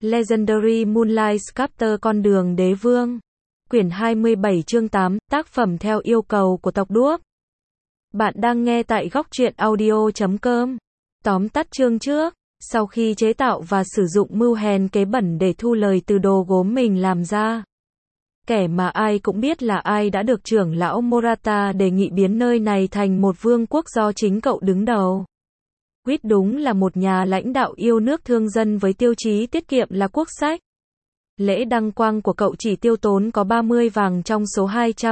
Legendary Moonlight Sculptor Con đường đế vương. Quyển 27 chương 8, tác phẩm theo yêu cầu của tộc đuốc. Bạn đang nghe tại góc truyện audio.com. Tóm tắt chương trước. Sau khi chế tạo và sử dụng mưu hèn kế bẩn để thu lời từ đồ gốm mình làm ra, kẻ mà ai cũng biết là ai đã được trưởng lão Morata đề nghị biến nơi này thành một vương quốc do chính cậu đứng đầu. Quýt đúng là một nhà lãnh đạo yêu nước thương dân với tiêu chí tiết kiệm là quốc sách. Lễ đăng quang của cậu chỉ tiêu tốn có 30 vàng trong số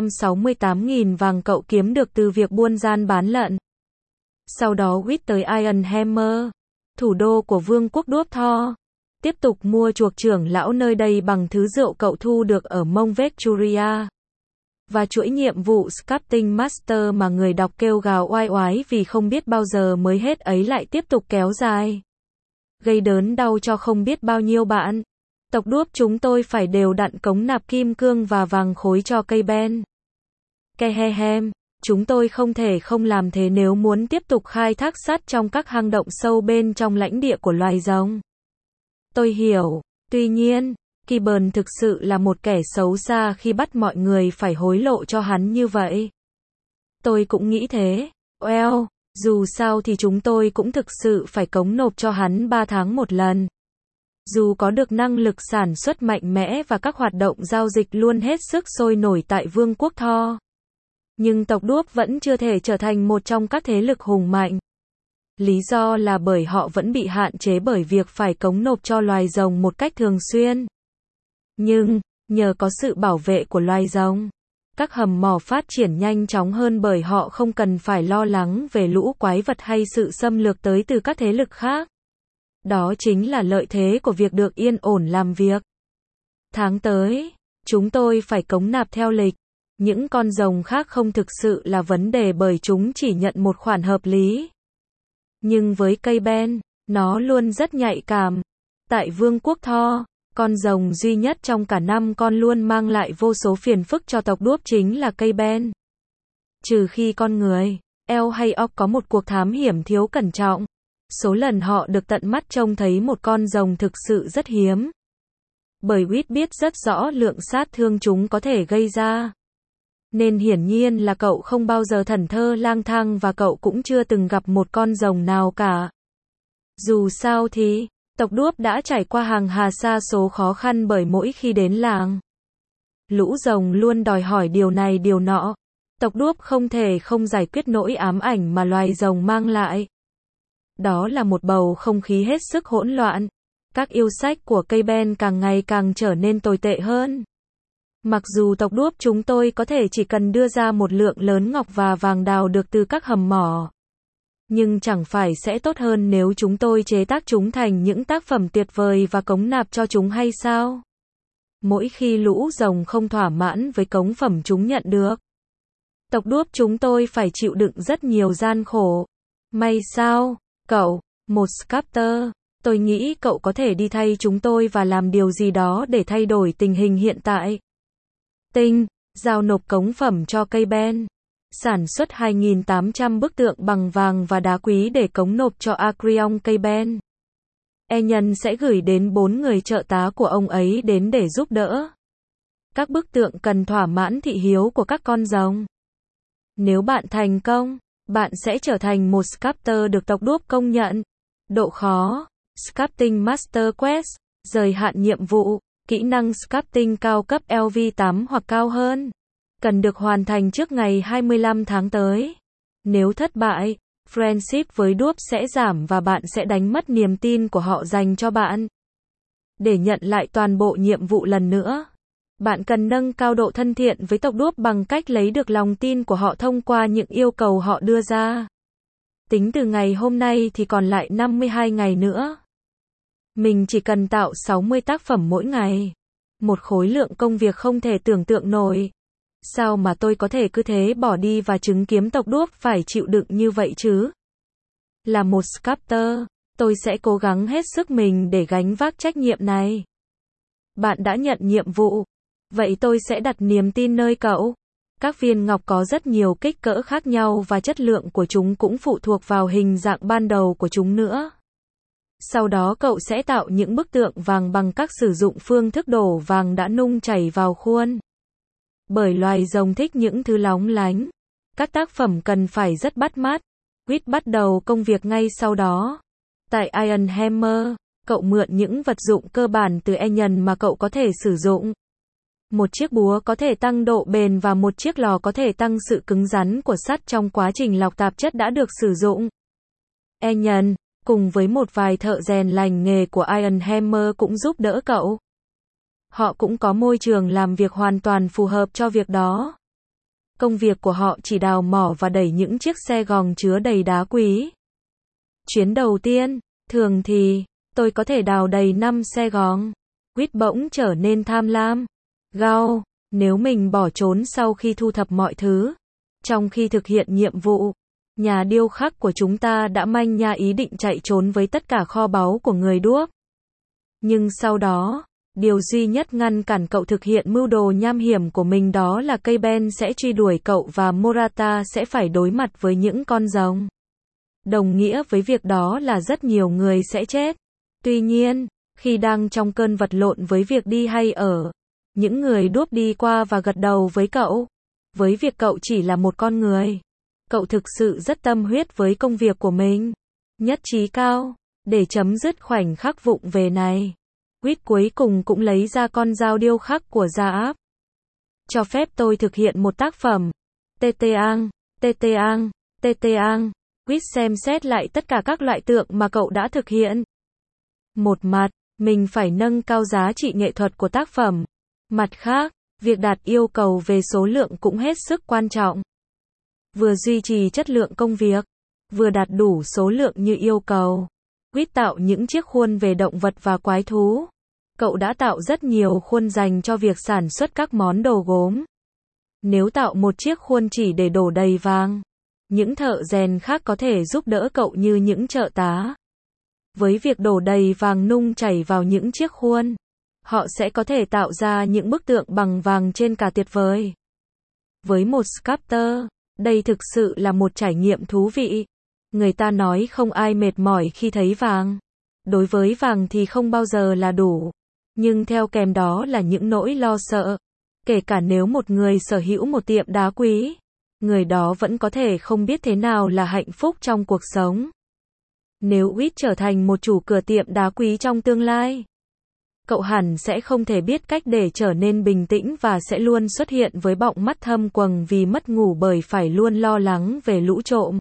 268.000 vàng cậu kiếm được từ việc buôn gian bán lận. Sau đó quýt tới Ironhammer, thủ đô của vương quốc đuốc Thor, tiếp tục mua chuộc trưởng lão nơi đây bằng thứ rượu cậu thu được ở Mông Victoria. Và chuỗi nhiệm vụ Sculpting Master mà người đọc kêu gào oai oái vì không biết bao giờ mới hết ấy lại tiếp tục kéo dài, gây đớn đau cho không biết bao nhiêu bạn. Tộc đuốc chúng tôi phải đều đặn cống nạp kim cương và vàng khối cho cây ben. Kehehem, chúng tôi không thể không làm thế nếu muốn tiếp tục khai thác sắt trong các hang động sâu bên trong lãnh địa của loài rồng. Tôi hiểu, tuy nhiên, Gibbon thực sự là một kẻ xấu xa khi bắt mọi người phải hối lộ cho hắn như vậy. Tôi cũng nghĩ thế. Well, dù sao thì chúng tôi cũng thực sự phải cống nộp cho hắn 3 tháng một lần. Dù có được năng lực sản xuất mạnh mẽ và các hoạt động giao dịch luôn hết sức sôi nổi tại vương quốc Thor, nhưng tộc đuốc vẫn chưa thể trở thành một trong các thế lực hùng mạnh. Lý do là bởi họ vẫn bị hạn chế bởi việc phải cống nộp cho loài rồng một cách thường xuyên. Nhưng, nhờ có sự bảo vệ của loài rồng, các hầm mỏ phát triển nhanh chóng hơn bởi họ không cần phải lo lắng về lũ quái vật hay sự xâm lược tới từ các thế lực khác. Đó chính là lợi thế của việc được yên ổn làm việc. Tháng tới, chúng tôi phải cống nạp theo lịch. Những con rồng khác không thực sự là vấn đề bởi chúng chỉ nhận một khoản hợp lý. Nhưng với cây ben, nó luôn rất nhạy cảm. Tại vương quốc Thor, con rồng duy nhất trong cả năm con luôn mang lại vô số phiền phức cho tộc đuốc chính là cây ben. Trừ khi con người, elf hay orc có một cuộc thám hiểm thiếu cẩn trọng, số lần họ được tận mắt trông thấy một con rồng thực sự rất hiếm. Bởi Whit biết rất rõ lượng sát thương chúng có thể gây ra. Nên hiển nhiên là cậu không bao giờ thẫn thờ lang thang và cậu cũng chưa từng gặp một con rồng nào cả. Dù sao thì, tộc đuốc đã trải qua hàng hà sa số khó khăn bởi mỗi khi đến làng, lũ rồng luôn đòi hỏi điều này điều nọ. Tộc đuốc không thể không giải quyết nỗi ám ảnh mà loài rồng mang lại. Đó là một bầu không khí hết sức hỗn loạn. Các yêu sách của cây ben càng ngày càng trở nên tồi tệ hơn. Mặc dù tộc đuốc chúng tôi có thể chỉ cần đưa ra một lượng lớn ngọc và vàng đào được từ các hầm mỏ, nhưng chẳng phải sẽ tốt hơn nếu chúng tôi chế tác chúng thành những tác phẩm tuyệt vời và cống nạp cho chúng hay sao? Mỗi khi lũ rồng không thỏa mãn với cống phẩm chúng nhận được, tộc đuốc chúng tôi phải chịu đựng rất nhiều gian khổ. May sao, cậu, một sculptor, tôi nghĩ cậu có thể đi thay chúng tôi và làm điều gì đó để thay đổi tình hình hiện tại. Giao nộp cống phẩm cho cây ben. Sản xuất 2.800 bức tượng bằng vàng và đá quý để cống nộp cho Acreon cây ben. Nhân sẽ gửi đến 4 người trợ tá của ông ấy đến để giúp đỡ. Các bức tượng cần thỏa mãn thị hiếu của các con rồng. Nếu bạn thành công, bạn sẽ trở thành một sculptor được tộc đuốc công nhận. Độ khó, Sculpting Master Quest, giới hạn nhiệm vụ, kỹ năng sculpting cao cấp LV8 hoặc cao hơn. Cần được hoàn thành trước ngày 25 tháng tới. Nếu thất bại, friendship với đuốc sẽ giảm và bạn sẽ đánh mất niềm tin của họ dành cho bạn. Để nhận lại toàn bộ nhiệm vụ lần nữa, bạn cần nâng cao độ thân thiện với tộc đuốc bằng cách lấy được lòng tin của họ thông qua những yêu cầu họ đưa ra. Tính từ ngày hôm nay thì còn lại 52 ngày nữa. Mình chỉ cần tạo 60 tác phẩm mỗi ngày. Một khối lượng công việc không thể tưởng tượng nổi. Sao mà tôi có thể cứ thế bỏ đi và chứng kiến tộc đuốc phải chịu đựng như vậy chứ? Là một sculptor, tôi sẽ cố gắng hết sức mình để gánh vác trách nhiệm này. Bạn đã nhận nhiệm vụ. Vậy tôi sẽ đặt niềm tin nơi cậu. Các viên ngọc có rất nhiều kích cỡ khác nhau và chất lượng của chúng cũng phụ thuộc vào hình dạng ban đầu của chúng nữa. Sau đó cậu sẽ tạo những bức tượng vàng bằng cách sử dụng phương thức đổ vàng đã nung chảy vào khuôn. Bởi loài rồng thích những thứ lóng lánh, các tác phẩm cần phải rất bắt mắt. Reed bắt đầu công việc ngay sau đó. Tại Iron Hammer, cậu mượn những vật dụng cơ bản từ Onion mà cậu có thể sử dụng. Một chiếc búa có thể tăng độ bền và một chiếc lò có thể tăng sự cứng rắn của sắt trong quá trình lọc tạp chất đã được sử dụng. Onion, cùng với một vài thợ rèn lành nghề của Iron Hammer cũng giúp đỡ cậu. Họ cũng có môi trường làm việc hoàn toàn phù hợp cho việc đó. Công việc của họ chỉ đào mỏ và đẩy những chiếc xe gòng chứa đầy đá quý. Chuyến đầu tiên, thường thì, tôi có thể đào đầy 5 xe gòng. Reed bỗng trở nên tham lam. Gao, nếu mình bỏ trốn sau khi thu thập mọi thứ, trong khi thực hiện nhiệm vụ, nhà điêu khắc của chúng ta đã manh nha ý định chạy trốn với tất cả kho báu của người đuốc. Nhưng sau đó, điều duy nhất ngăn cản cậu thực hiện mưu đồ nham hiểm của mình đó là cây Ben sẽ truy đuổi cậu và Morata sẽ phải đối mặt với những con rồng. Đồng nghĩa với việc đó là rất nhiều người sẽ chết. Tuy nhiên, khi đang trong cơn vật lộn với việc đi hay ở, những người đuốc đi qua và gật đầu với cậu. Với việc cậu chỉ là một con người, cậu thực sự rất tâm huyết với công việc của mình. Nhất trí cao, để chấm dứt khoảnh khắc vụng về này. Reed cuối cùng cũng lấy ra con dao điêu khắc của Zaap. Cho phép tôi thực hiện một tác phẩm. Teteang, Teteang, Teteang. Reed xem xét lại tất cả các loại tượng mà cậu đã thực hiện. Một mặt, mình phải nâng cao giá trị nghệ thuật của tác phẩm. Mặt khác, việc đạt yêu cầu về số lượng cũng hết sức quan trọng. Vừa duy trì chất lượng công việc, vừa đạt đủ số lượng như yêu cầu. Reed tạo những chiếc khuôn về động vật và quái thú. Cậu đã tạo rất nhiều khuôn dành cho việc sản xuất các món đồ gốm. Nếu tạo một chiếc khuôn chỉ để đổ đầy vàng, những thợ rèn khác có thể giúp đỡ cậu như những trợ tá. Với việc đổ đầy vàng nung chảy vào những chiếc khuôn, họ sẽ có thể tạo ra những bức tượng bằng vàng trên cả tuyệt vời. Với một sculptor, đây thực sự là một trải nghiệm thú vị. Người ta nói không ai mệt mỏi khi thấy vàng. Đối với vàng thì không bao giờ là đủ. Nhưng theo kèm đó là những nỗi lo sợ. Kể cả nếu một người sở hữu một tiệm đá quý, người đó vẫn có thể không biết thế nào là hạnh phúc trong cuộc sống. Nếu Reed trở thành một chủ cửa tiệm đá quý trong tương lai, cậu hẳn sẽ không thể biết cách để trở nên bình tĩnh và sẽ luôn xuất hiện với bọng mắt thâm quầng vì mất ngủ bởi phải luôn lo lắng về lũ trộm.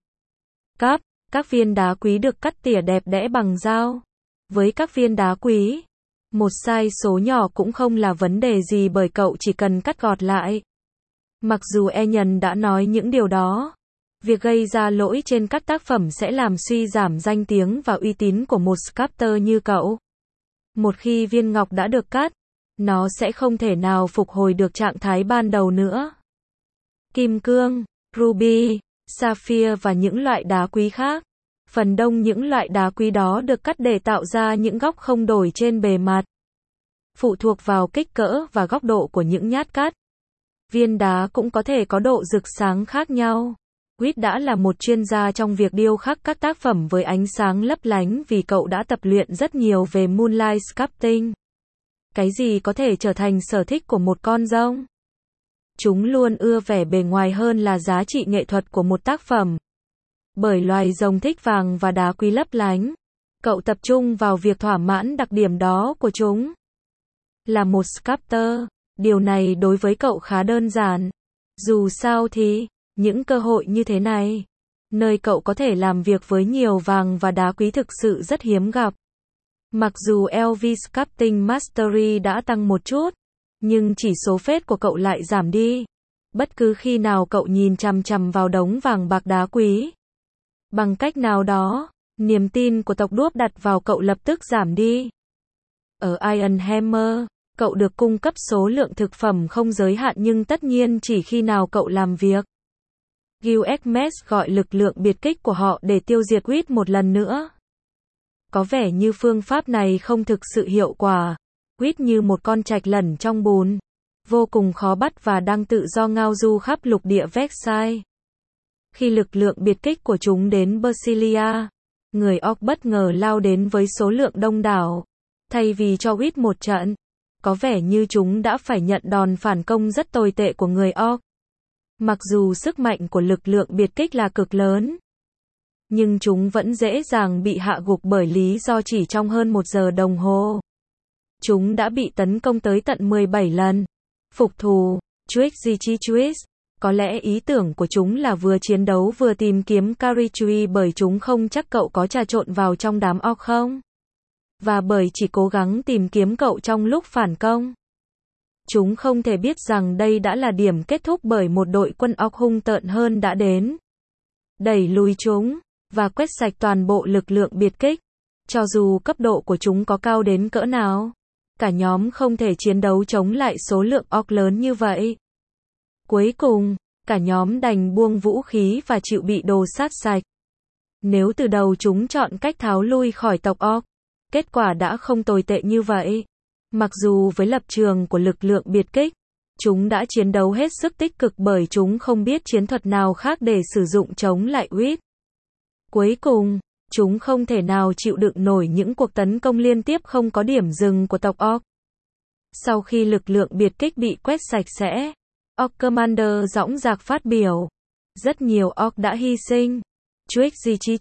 Các viên đá quý được cắt tỉa đẹp đẽ bằng dao. Với các viên đá quý, một sai số nhỏ cũng không là vấn đề gì bởi cậu chỉ cần cắt gọt lại. Mặc dù Onion đã nói những điều đó, việc gây ra lỗi trên các tác phẩm sẽ làm suy giảm danh tiếng và uy tín của một sculptor như cậu. Một khi viên ngọc đã được cắt, nó sẽ không thể nào phục hồi được trạng thái ban đầu nữa. Kim cương, ruby, sapphire và những loại đá quý khác. Phần đông những loại đá quý đó được cắt để tạo ra những góc không đổi trên bề mặt. Phụ thuộc vào kích cỡ và góc độ của những nhát cắt, viên đá cũng có thể có độ rực sáng khác nhau. Reed đã là một chuyên gia trong việc điêu khắc các tác phẩm với ánh sáng lấp lánh vì cậu đã tập luyện rất nhiều về moonlight sculpting. Cái gì có thể trở thành sở thích của một con rông? Chúng luôn ưa vẻ bề ngoài hơn là giá trị nghệ thuật của một tác phẩm. Bởi loài rồng thích vàng và đá quý lấp lánh, cậu tập trung vào việc thỏa mãn đặc điểm đó của chúng. Là một sculptor, điều này đối với cậu khá đơn giản. Dù sao thì, những cơ hội như thế này, nơi cậu có thể làm việc với nhiều vàng và đá quý thực sự rất hiếm gặp. Mặc dù LV Sculpting Mastery đã tăng một chút, nhưng chỉ số phết của cậu lại giảm đi. Bất cứ khi nào cậu nhìn chằm chằm vào đống vàng bạc đá quý, bằng cách nào đó, niềm tin của tộc đuốc đặt vào cậu lập tức giảm đi. Ở Iron Hammer, cậu được cung cấp số lượng thực phẩm không giới hạn nhưng tất nhiên chỉ khi nào cậu làm việc. Gilgamesh gọi lực lượng biệt kích của họ để tiêu diệt Reed một lần nữa. Có vẻ như phương pháp này không thực sự hiệu quả. Reed như một con trạch lẩn trong bùn, vô cùng khó bắt và đang tự do ngao du khắp lục địa Vexai. Khi lực lượng biệt kích của chúng đến Bersilia, Người Orc bất ngờ lao đến với số lượng đông đảo. Thay vì cho Wit một trận, có vẻ như chúng đã phải nhận đòn phản công rất tồi tệ của người Orc. Mặc dù sức mạnh của lực lượng biệt kích là cực lớn, nhưng chúng vẫn dễ dàng bị hạ gục bởi lý do chỉ trong hơn 1 giờ đồng hồ, chúng đã bị tấn công tới tận 17 lần. Phục thù, Trick. Có lẽ ý tưởng của chúng là vừa chiến đấu vừa tìm kiếm Carrie bởi chúng không chắc cậu có trà trộn vào trong đám Orc không? Và bởi chỉ cố gắng tìm kiếm cậu trong lúc phản công. Chúng không thể biết rằng đây đã là điểm kết thúc bởi một đội quân Orc hung tợn hơn đã đến. Đẩy lùi chúng, và quét sạch toàn bộ lực lượng biệt kích. Cho dù cấp độ của chúng có cao đến cỡ nào, cả nhóm không thể chiến đấu chống lại số lượng Orc lớn như vậy. Cuối cùng, cả nhóm đành buông vũ khí và chịu bị đồ sát sạch. Nếu từ đầu chúng chọn cách tháo lui khỏi tộc Orc, kết quả đã không tồi tệ như vậy. Mặc dù với lập trường của lực lượng biệt kích, chúng đã chiến đấu hết sức tích cực bởi chúng không biết chiến thuật nào khác để sử dụng chống lại Wit. Cuối cùng, chúng không thể nào chịu đựng nổi những cuộc tấn công liên tiếp không có điểm dừng của tộc Orc. Sau khi lực lượng biệt kích bị quét sạch sẽ, Orc Commander dõng dạc phát biểu. Rất nhiều Orc đã hy sinh. Trick,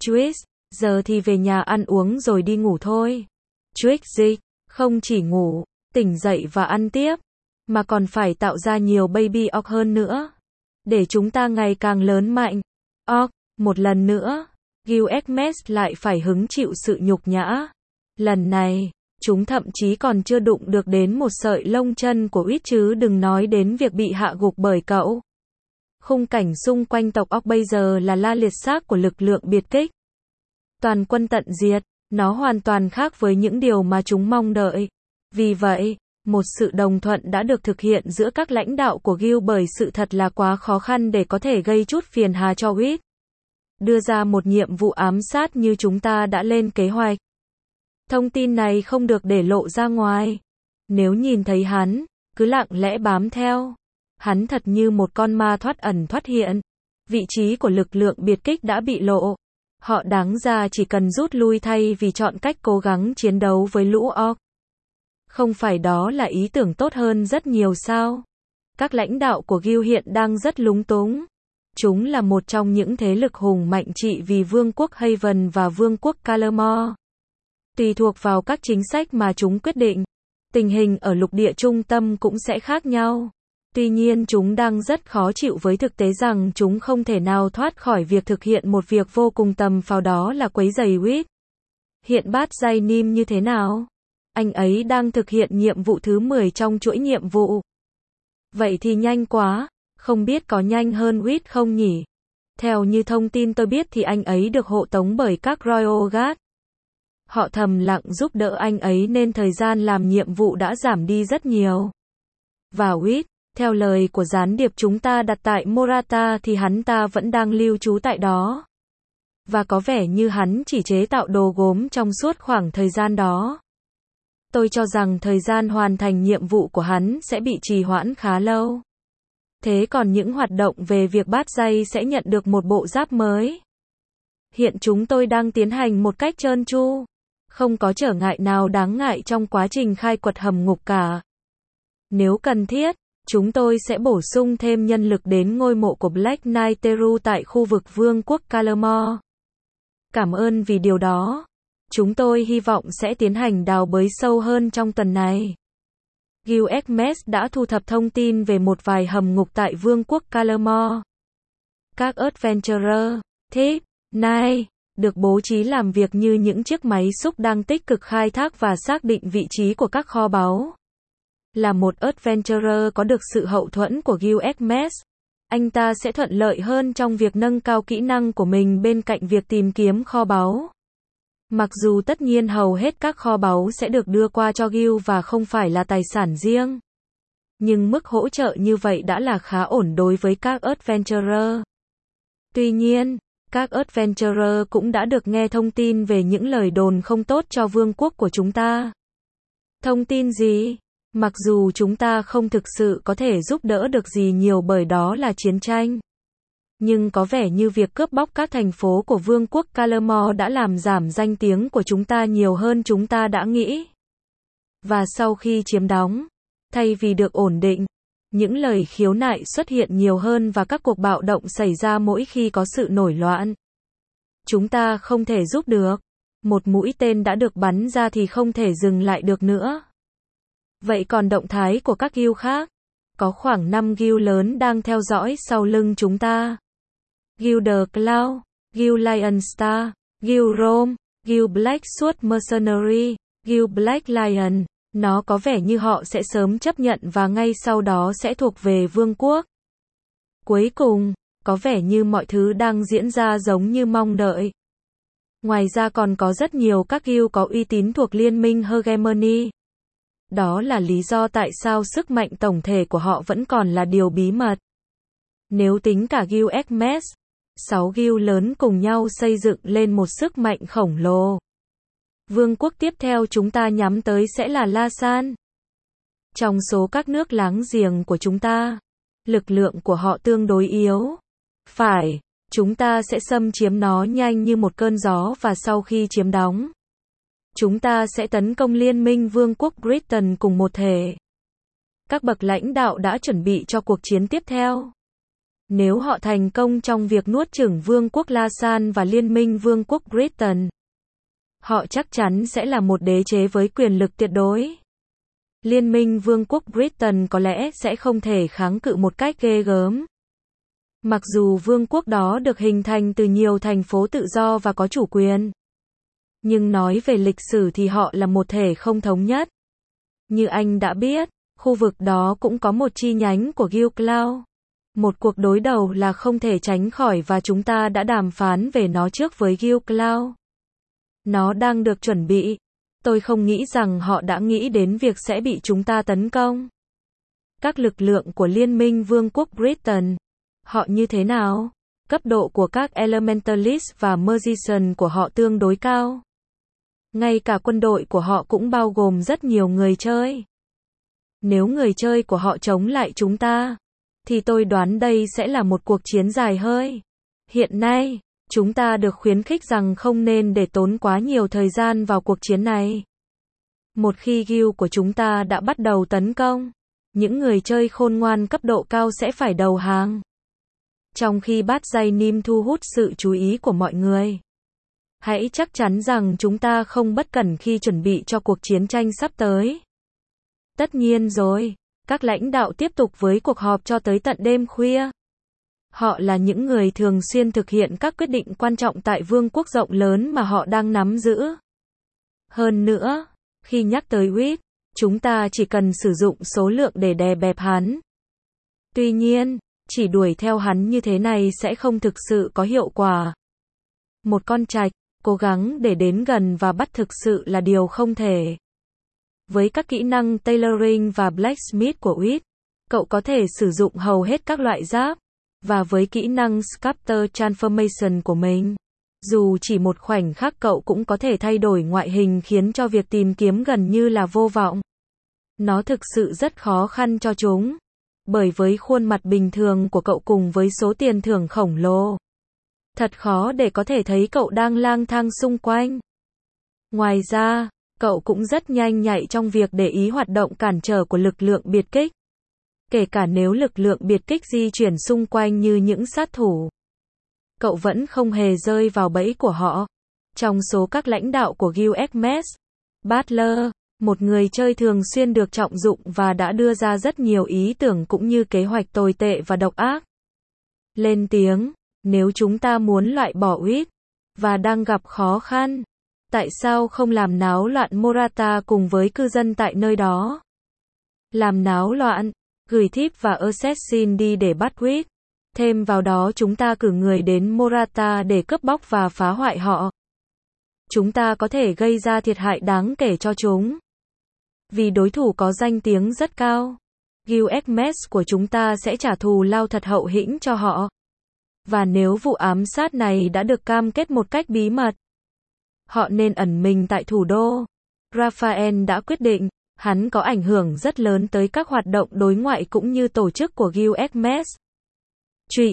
giờ thì về nhà ăn uống rồi đi ngủ thôi. Trick, không chỉ ngủ, tỉnh dậy và ăn tiếp, mà còn phải tạo ra nhiều baby Orc hơn nữa. Để chúng ta ngày càng lớn mạnh. Orc, một lần nữa, Gilgamesh lại phải hứng chịu sự nhục nhã. Lần này, chúng thậm chí còn chưa đụng được đến một sợi lông chân của Wit chứ đừng nói đến việc bị hạ gục bởi cậu. Khung cảnh xung quanh tộc Orc bây giờ là la liệt xác của lực lượng biệt kích. Toàn quân tận diệt, nó hoàn toàn khác với những điều mà chúng mong đợi. Vì vậy, một sự đồng thuận đã được thực hiện giữa các lãnh đạo của Guild bởi sự thật là quá khó khăn để có thể gây chút phiền hà cho Wit. Đưa ra một nhiệm vụ ám sát như chúng ta đã lên kế hoạch. Thông tin này không được để lộ ra ngoài. Nếu nhìn thấy hắn, cứ lặng lẽ bám theo. Hắn thật như một con ma thoát ẩn thoát hiện. Vị trí của lực lượng biệt kích đã bị lộ. Họ đáng ra chỉ cần rút lui thay vì chọn cách cố gắng chiến đấu với lũ Orc. Không phải đó là ý tưởng tốt hơn rất nhiều sao? Các lãnh đạo của Guild hiện đang rất lúng túng. Chúng là một trong những thế lực hùng mạnh trị vì Vương quốc Haven và Vương quốc Calamore. Tùy thuộc vào các chính sách mà chúng quyết định, tình hình ở lục địa trung tâm cũng sẽ khác nhau. Tuy nhiên chúng đang rất khó chịu với thực tế rằng chúng không thể nào thoát khỏi việc thực hiện một việc vô cùng tầm phào, đó là quấy rầy Wit. Hiện Bát Giai Nim như thế nào? Anh ấy đang thực hiện nhiệm vụ thứ 10 trong chuỗi nhiệm vụ. Vậy thì nhanh quá, không biết có nhanh hơn Wit không nhỉ? Theo như thông tin tôi biết thì anh ấy được hộ tống bởi các Royal Guard. Họ thầm lặng giúp đỡ anh ấy nên thời gian làm nhiệm vụ đã giảm đi rất nhiều. Và Wit, theo lời của gián điệp chúng ta đặt tại Morata thì hắn ta vẫn đang lưu trú tại đó. Và có vẻ như hắn chỉ chế tạo đồ gốm trong suốt khoảng thời gian đó. Tôi cho rằng thời gian hoàn thành nhiệm vụ của hắn sẽ bị trì hoãn khá lâu. Thế còn những hoạt động về việc Bát Giai sẽ nhận được một bộ giáp mới. Hiện chúng tôi đang tiến hành một cách trơn tru. Không có trở ngại nào đáng ngại trong quá trình khai quật hầm ngục cả. Nếu cần thiết, chúng tôi sẽ bổ sung thêm nhân lực đến ngôi mộ của Black Knight Teru tại khu vực Vương quốc Calamore. Cảm ơn vì điều đó. Chúng tôi hy vọng sẽ tiến hành đào bới sâu hơn trong tuần này. Gilgamesh đã thu thập thông tin về một vài hầm ngục tại Vương quốc Calamore. Các Adventurer, Thief, Knight, được bố trí làm việc như những chiếc máy xúc đang tích cực khai thác và xác định vị trí của các kho báu. Là một Adventurer có được sự hậu thuẫn của Gilgamesh, anh ta sẽ thuận lợi hơn trong việc nâng cao kỹ năng của mình bên cạnh việc tìm kiếm kho báu. Mặc dù tất nhiên hầu hết các kho báu sẽ được đưa qua cho Guild và không phải là tài sản riêng. Nhưng mức hỗ trợ như vậy đã là khá ổn đối với các Adventurer. Tuy nhiên, các Adventurer cũng đã được nghe thông tin về những lời đồn không tốt cho vương quốc của chúng ta. Thông tin gì? Mặc dù chúng ta không thực sự có thể giúp đỡ được gì nhiều bởi đó là chiến tranh. Nhưng có vẻ như việc cướp bóc các thành phố của Vương quốc Calamore đã làm giảm danh tiếng của chúng ta nhiều hơn chúng ta đã nghĩ. Và sau khi chiếm đóng, thay vì được ổn định, những lời khiếu nại xuất hiện nhiều hơn và các cuộc bạo động xảy ra mỗi khi có sự nổi loạn. Chúng ta không thể giúp được. Một mũi tên đã được bắn ra thì không thể dừng lại được nữa. Vậy còn động thái của các guild khác? Có khoảng 5 guild lớn đang theo dõi sau lưng chúng ta. Guild The Cloud, Guild Lion Star, Guild Rome, Guild Black Sword Mercenary, Guild Black Lion. Nó có vẻ như họ sẽ sớm chấp nhận và ngay sau đó sẽ thuộc về vương quốc. Cuối cùng, có vẻ như mọi thứ đang diễn ra giống như mong đợi. Ngoài ra còn có rất nhiều các guild có uy tín thuộc liên minh Hegemony. Đó là lý do tại sao sức mạnh tổng thể của họ vẫn còn là điều bí mật. Nếu tính cả Guild Hermes, 6 guild lớn cùng nhau xây dựng lên một sức mạnh khổng lồ. Vương quốc tiếp theo chúng ta nhắm tới sẽ là La San. Trong số các nước láng giềng của chúng ta, lực lượng của họ tương đối yếu. Phải, chúng ta sẽ xâm chiếm nó nhanh như một cơn gió và sau khi chiếm đóng, chúng ta sẽ tấn công liên minh Vương quốc Britain cùng một thể. Các bậc lãnh đạo đã chuẩn bị cho cuộc chiến tiếp theo. Nếu họ thành công trong việc nuốt chửng Vương quốc La San và liên minh Vương quốc Britain, họ chắc chắn sẽ là một đế chế với quyền lực tuyệt đối. Liên minh Vương quốc Britain có lẽ sẽ không thể kháng cự một cách ghê gớm. Mặc dù vương quốc đó được hình thành từ nhiều thành phố tự do và có chủ quyền. Nhưng nói về lịch sử thì họ là một thể không thống nhất. Như anh đã biết, khu vực đó cũng có một chi nhánh của Guild Cloud. Một cuộc đối đầu là không thể tránh khỏi và chúng ta đã đàm phán về nó trước với Guild Cloud. Nó đang được chuẩn bị. Tôi không nghĩ rằng họ đã nghĩ đến việc sẽ bị chúng ta tấn công. Các lực lượng của Liên minh Vương quốc Britain, họ như thế nào? Cấp độ của các Elementalist và Magician của họ tương đối cao. Ngay cả quân đội của họ cũng bao gồm rất nhiều người chơi. Nếu người chơi của họ chống lại chúng ta, thì tôi đoán đây sẽ là một cuộc chiến dài hơi. Hiện nay, chúng ta được khuyến khích rằng không nên để tốn quá nhiều thời gian vào cuộc chiến này. Một khi guild của chúng ta đã bắt đầu tấn công, những người chơi khôn ngoan cấp độ cao sẽ phải đầu hàng. Trong khi bát dây Nim thu hút sự chú ý của mọi người, hãy chắc chắn rằng chúng ta không bất cẩn khi chuẩn bị cho cuộc chiến tranh sắp tới. Tất nhiên rồi, các lãnh đạo tiếp tục với cuộc họp cho tới tận đêm khuya. Họ là những người thường xuyên thực hiện các quyết định quan trọng tại vương quốc rộng lớn mà họ đang nắm giữ. Hơn nữa, khi nhắc tới Witt, chúng ta chỉ cần sử dụng số lượng để đè bẹp hắn. Tuy nhiên, chỉ đuổi theo hắn như thế này sẽ không thực sự có hiệu quả. Một con trạch, cố gắng để đến gần và bắt thực sự là điều không thể. Với các kỹ năng Tailoring và Blacksmith của Witt, cậu có thể sử dụng hầu hết các loại giáp. Và với kỹ năng Sculptor Transformation của mình, dù chỉ một khoảnh khắc cậu cũng có thể thay đổi ngoại hình khiến cho việc tìm kiếm gần như là vô vọng. Nó thực sự rất khó khăn cho chúng. Bởi với khuôn mặt bình thường của cậu cùng với số tiền thưởng khổng lồ, thật khó để có thể thấy cậu đang lang thang xung quanh. Ngoài ra, cậu cũng rất nhanh nhạy trong việc để ý hoạt động cản trở của lực lượng biệt kích. Kể cả nếu lực lượng biệt kích di chuyển xung quanh như những sát thủ, cậu vẫn không hề rơi vào bẫy của họ. Trong số các lãnh đạo của Guild Hermes, Butler, một người chơi thường xuyên được trọng dụng và đã đưa ra rất nhiều ý tưởng cũng như kế hoạch tồi tệ và độc ác. Lên tiếng, nếu chúng ta muốn loại bỏ Witt, và đang gặp khó khăn, tại sao không làm náo loạn Morata cùng với cư dân tại nơi đó? Làm náo loạn, gửi thiếp và assassin đi để bắt Witt. Thêm vào đó chúng ta cử người đến Morata để cướp bóc và phá hoại họ. Chúng ta có thể gây ra thiệt hại đáng kể cho chúng. Vì đối thủ có danh tiếng rất cao, Guild Hermes của chúng ta sẽ trả thù lao thật hậu hĩnh cho họ. Và nếu vụ ám sát này đã được cam kết một cách bí mật, họ nên ẩn mình tại thủ đô. Raphael đã quyết định, hắn có ảnh hưởng rất lớn tới các hoạt động đối ngoại cũng như tổ chức của Guild Hermes. Truy X,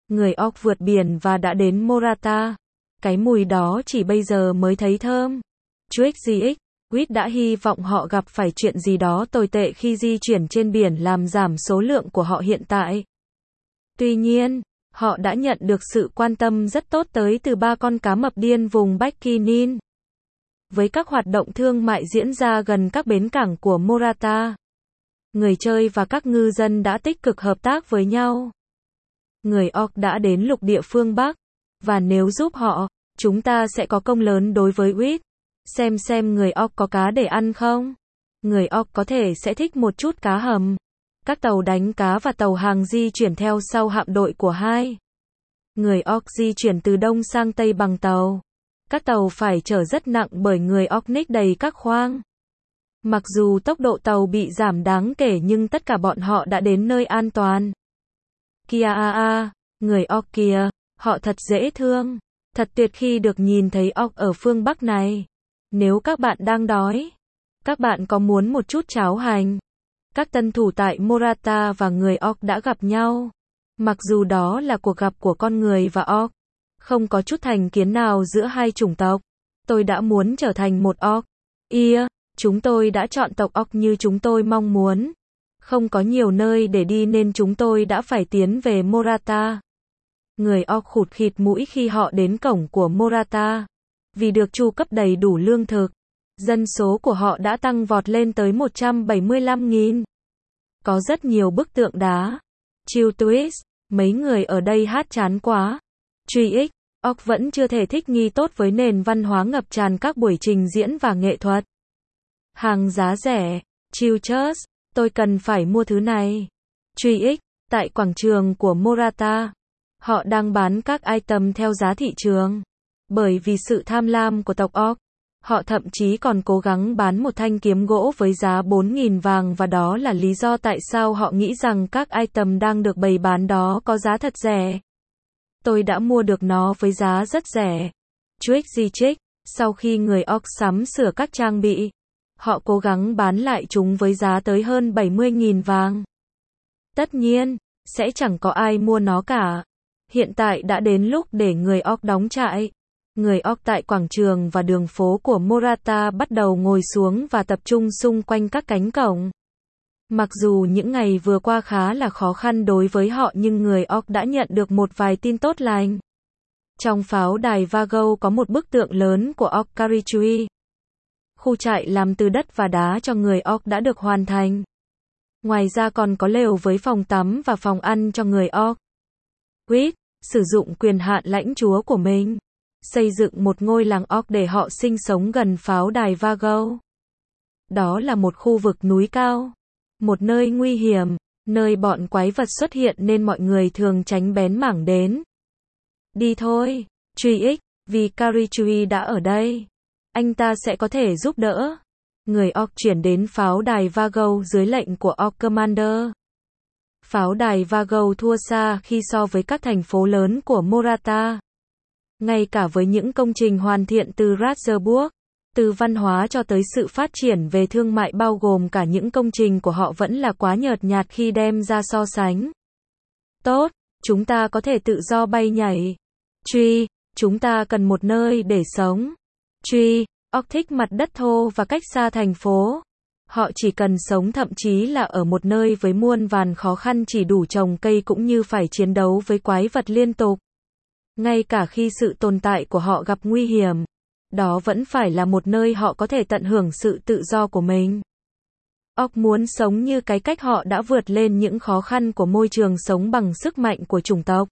Người orc vượt biển và đã đến Morata. Cái mùi đó chỉ bây giờ mới thấy thơm. Trixie X, Quýt đã hy vọng họ gặp phải chuyện gì đó tồi tệ khi di chuyển trên biển làm giảm số lượng của họ hiện tại. Tuy nhiên, họ đã nhận được sự quan tâm rất tốt tới từ 3 con cá mập điên vùng Bikinin. Với các hoạt động thương mại diễn ra gần các bến cảng của Morata, người chơi và các ngư dân đã tích cực hợp tác với nhau. Người orc đã đến lục địa phương Bắc, và nếu giúp họ, chúng ta sẽ có công lớn đối với Quýt. Xem người orc có cá để ăn không? Người orc có thể sẽ thích một chút cá hầm. Các tàu đánh cá và tàu hàng di chuyển theo sau hạm đội của hai. Người orc di chuyển từ đông sang tây bằng tàu. Các tàu phải chở rất nặng bởi người orc nick đầy các khoang. Mặc dù tốc độ tàu bị giảm đáng kể nhưng tất cả bọn họ đã đến nơi an toàn. Kìa người orc kìa, họ thật dễ thương. Thật tuyệt khi được nhìn thấy orc ở phương Bắc này. Nếu các bạn đang đói, các bạn có muốn một chút cháo hành? Các tân thủ tại Morata và người orc đã gặp nhau. Mặc dù đó là cuộc gặp của con người và orc, không có chút thành kiến nào giữa hai chủng tộc. Tôi đã muốn trở thành một orc. Chúng tôi đã chọn tộc orc như chúng tôi mong muốn. Không có nhiều nơi để đi nên chúng tôi đã phải tiến về Morata. Người orc khụt khịt mũi khi họ đến cổng của Morata. Vì được chu cấp đầy đủ lương thực, dân số của họ đã tăng vọt lên tới 175.000. Có rất nhiều bức tượng đá. Chill Twist, mấy người ở đây hát chán quá. Truy X, orc vẫn chưa thể thích nghi tốt với nền văn hóa ngập tràn các buổi trình diễn và nghệ thuật. Hàng giá rẻ. Chill Church, tôi cần phải mua thứ này. Truy X, tại quảng trường của Morata, họ đang bán các item theo giá thị trường. Bởi vì sự tham lam của tộc orc, họ thậm chí còn cố gắng bán một thanh kiếm gỗ với giá 4.000 vàng và đó là lý do tại sao họ nghĩ rằng các item đang được bày bán đó có giá thật rẻ. Tôi đã mua được nó với giá rất rẻ. Trixie, sau khi người orc sắm sửa các trang bị, họ cố gắng bán lại chúng với giá tới hơn 70.000 vàng. Tất nhiên, sẽ chẳng có ai mua nó cả. Hiện tại đã đến lúc để người orc đóng trại. Người orc tại quảng trường và đường phố của Morata bắt đầu ngồi xuống và tập trung xung quanh các cánh cổng. Mặc dù những ngày vừa qua khá là khó khăn đối với họ nhưng người orc đã nhận được một vài tin tốt lành. Trong pháo đài Vago có một bức tượng lớn của orc Karichui. Khu trại làm từ đất và đá cho người orc đã được hoàn thành. Ngoài ra còn có lều với phòng tắm và phòng ăn cho người orc. Quýt, sử dụng quyền hạn lãnh chúa của mình. Xây dựng một ngôi làng orc để họ sinh sống gần pháo đài Vago. Đó là một khu vực núi cao. Một nơi nguy hiểm, nơi bọn quái vật xuất hiện nên mọi người thường tránh bén mảng đến. Đi thôi, Truy X, vì Karichui đã ở đây. Anh ta sẽ có thể giúp đỡ. Người orc chuyển đến pháo đài Vago dưới lệnh của Orc Commander. Pháo đài Vago thua xa khi so với các thành phố lớn của Morata. Ngay cả với những công trình hoàn thiện từ Ratzeburg, từ văn hóa cho tới sự phát triển về thương mại bao gồm cả những công trình của họ vẫn là quá nhợt nhạt khi đem ra so sánh. Tốt, chúng ta có thể tự do bay nhảy. Truy, chúng ta cần một nơi để sống. Truy, orc thích mặt đất thô và cách xa thành phố. Họ chỉ cần sống thậm chí là ở một nơi với muôn vàn khó khăn chỉ đủ trồng cây cũng như phải chiến đấu với quái vật liên tục. Ngay cả khi sự tồn tại của họ gặp nguy hiểm, đó vẫn phải là một nơi họ có thể tận hưởng sự tự do của mình. Orc muốn sống như cái cách họ đã vượt lên những khó khăn của môi trường sống bằng sức mạnh của chủng tộc.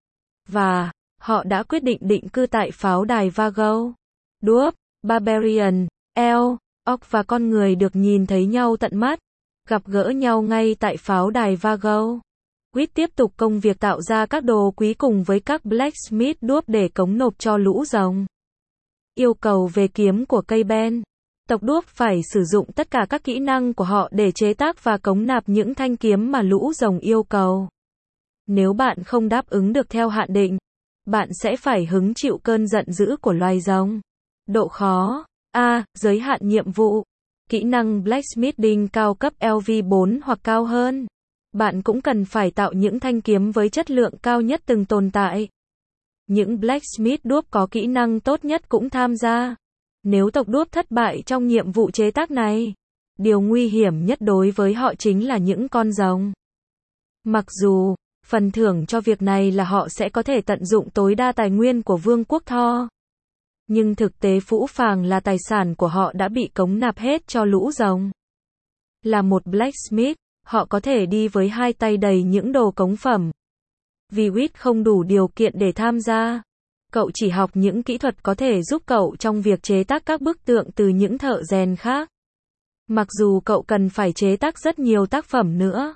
Và, họ đã quyết định định cư tại pháo đài Vago. Dwarf, Barbarian, Elf, orc và con người được nhìn thấy nhau tận mắt, gặp gỡ nhau ngay tại pháo đài Vago. Quýt tiếp tục công việc tạo ra các đồ quý cùng với các blacksmith đuốc để cống nộp cho lũ rồng. Yêu cầu về kiếm của cây ben. Tộc đuốc phải sử dụng tất cả các kỹ năng của họ để chế tác và cống nạp những thanh kiếm mà lũ rồng yêu cầu. Nếu bạn không đáp ứng được theo hạn định, bạn sẽ phải hứng chịu cơn giận dữ của loài rồng. Độ khó. A. Giới hạn nhiệm vụ. Kỹ năng blacksmithing cao cấp LV4 hoặc cao hơn. Bạn cũng cần phải tạo những thanh kiếm với chất lượng cao nhất từng tồn tại. Những blacksmith đuốc có kỹ năng tốt nhất cũng tham gia. Nếu tộc đuốc thất bại trong nhiệm vụ chế tác này, điều nguy hiểm nhất đối với họ chính là những con rồng. Mặc dù, phần thưởng cho việc này là họ sẽ có thể tận dụng tối đa tài nguyên của Vương quốc Thor. Nhưng thực tế phũ phàng là tài sản của họ đã bị cống nạp hết cho lũ rồng. Là một blacksmith, họ có thể đi với hai tay đầy những đồ cống phẩm. Vì Whit không đủ điều kiện để tham gia, cậu chỉ học những kỹ thuật có thể giúp cậu trong việc chế tác các bức tượng từ những thợ rèn khác. Mặc dù cậu cần phải chế tác rất nhiều tác phẩm nữa.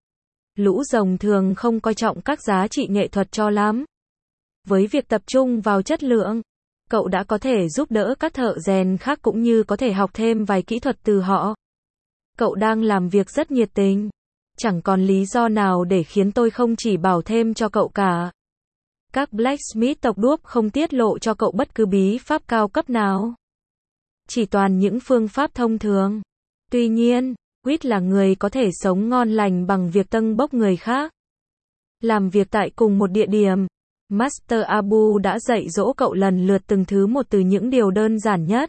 Lũ rồng thường không coi trọng các giá trị nghệ thuật cho lắm. Với việc tập trung vào chất lượng, cậu đã có thể giúp đỡ các thợ rèn khác cũng như có thể học thêm vài kỹ thuật từ họ. Cậu đang làm việc rất nhiệt tình. Chẳng còn lý do nào để khiến tôi không chỉ bảo thêm cho cậu cả. Các blacksmith tộc đuốc không tiết lộ cho cậu bất cứ bí pháp cao cấp nào. Chỉ toàn những phương pháp thông thường. Tuy nhiên, Whit là người có thể sống ngon lành bằng việc tâng bốc người khác. Làm việc tại cùng một địa điểm, Master Abu đã dạy dỗ cậu lần lượt từng thứ một từ những điều đơn giản nhất.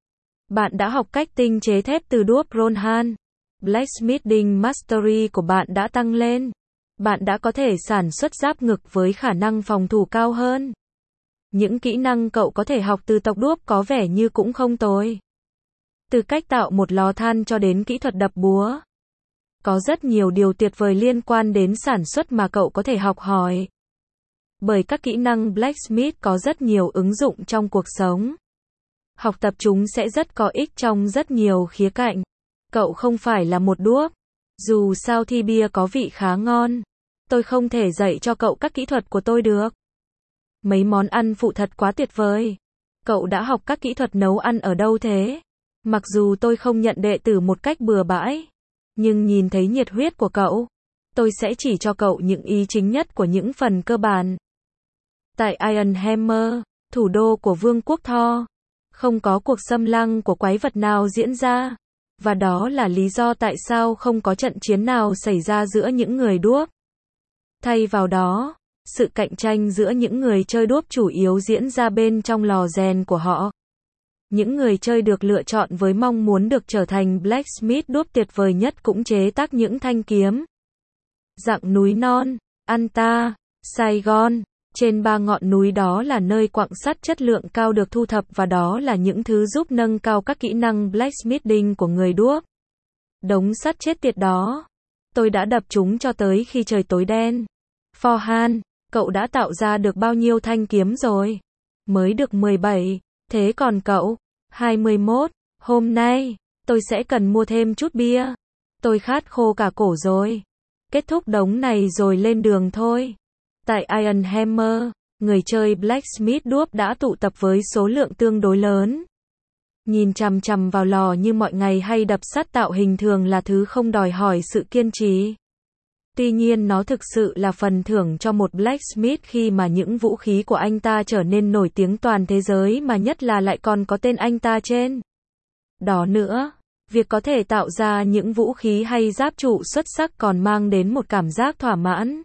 Bạn đã học cách tinh chế thép từ đuốc Rohan. Blacksmithing Mastery của bạn đã tăng lên. Bạn đã có thể sản xuất giáp ngực với khả năng phòng thủ cao hơn. Những kỹ năng cậu có thể học từ tộc đuốc có vẻ như cũng không tồi. Từ cách tạo một lò than cho đến kỹ thuật đập búa. Có rất nhiều điều tuyệt vời liên quan đến sản xuất mà cậu có thể học hỏi. Bởi các kỹ năng blacksmith có rất nhiều ứng dụng trong cuộc sống. Học tập chúng sẽ rất có ích trong rất nhiều khía cạnh. Cậu không phải là một đuốc. Dù sao thì bia có vị khá ngon. Tôi không thể dạy cho cậu các kỹ thuật của tôi được. Mấy món ăn phụ thật quá tuyệt vời. Cậu đã học các kỹ thuật nấu ăn ở đâu thế? Mặc dù tôi không nhận đệ tử một cách bừa bãi, nhưng nhìn thấy nhiệt huyết của cậu, tôi sẽ chỉ cho cậu những ý chính nhất của những phần cơ bản. Tại Iron Hammer, thủ đô của Vương quốc Thor, không có cuộc xâm lăng của quái vật nào diễn ra. Và đó là lý do tại sao không có trận chiến nào xảy ra giữa những người đuốc. Thay vào đó, sự cạnh tranh giữa những người chơi đuốc chủ yếu diễn ra bên trong lò rèn của họ. Những người chơi được lựa chọn với mong muốn được trở thành blacksmith đuốc tuyệt vời nhất cũng chế tác những thanh kiếm. Dạng núi non, Anta, Saigon, trên 3 ngọn núi đó là nơi quặng sắt chất lượng cao được thu thập và đó là những thứ giúp nâng cao các kỹ năng blacksmithing của người đuốc. Đống sắt chết tiệt đó. Tôi đã đập chúng cho tới khi trời tối đen. Forhan, cậu đã tạo ra được bao nhiêu thanh kiếm rồi? Mới được 17. Thế còn cậu? 21. Hôm nay, tôi sẽ cần mua thêm chút bia. Tôi khát khô cả cổ rồi. Kết thúc đống này rồi lên đường thôi. Tại Iron Hammer, người chơi blacksmith đuốc đã tụ tập với số lượng tương đối lớn. Nhìn chằm chằm vào lò như mọi ngày hay đập sắt tạo hình thường là thứ không đòi hỏi sự kiên trì. Tuy nhiên nó thực sự là phần thưởng cho một blacksmith khi mà những vũ khí của anh ta trở nên nổi tiếng toàn thế giới mà nhất là lại còn có tên anh ta trên đó nữa. Việc có thể tạo ra những vũ khí hay giáp trụ xuất sắc còn mang đến một cảm giác thỏa mãn.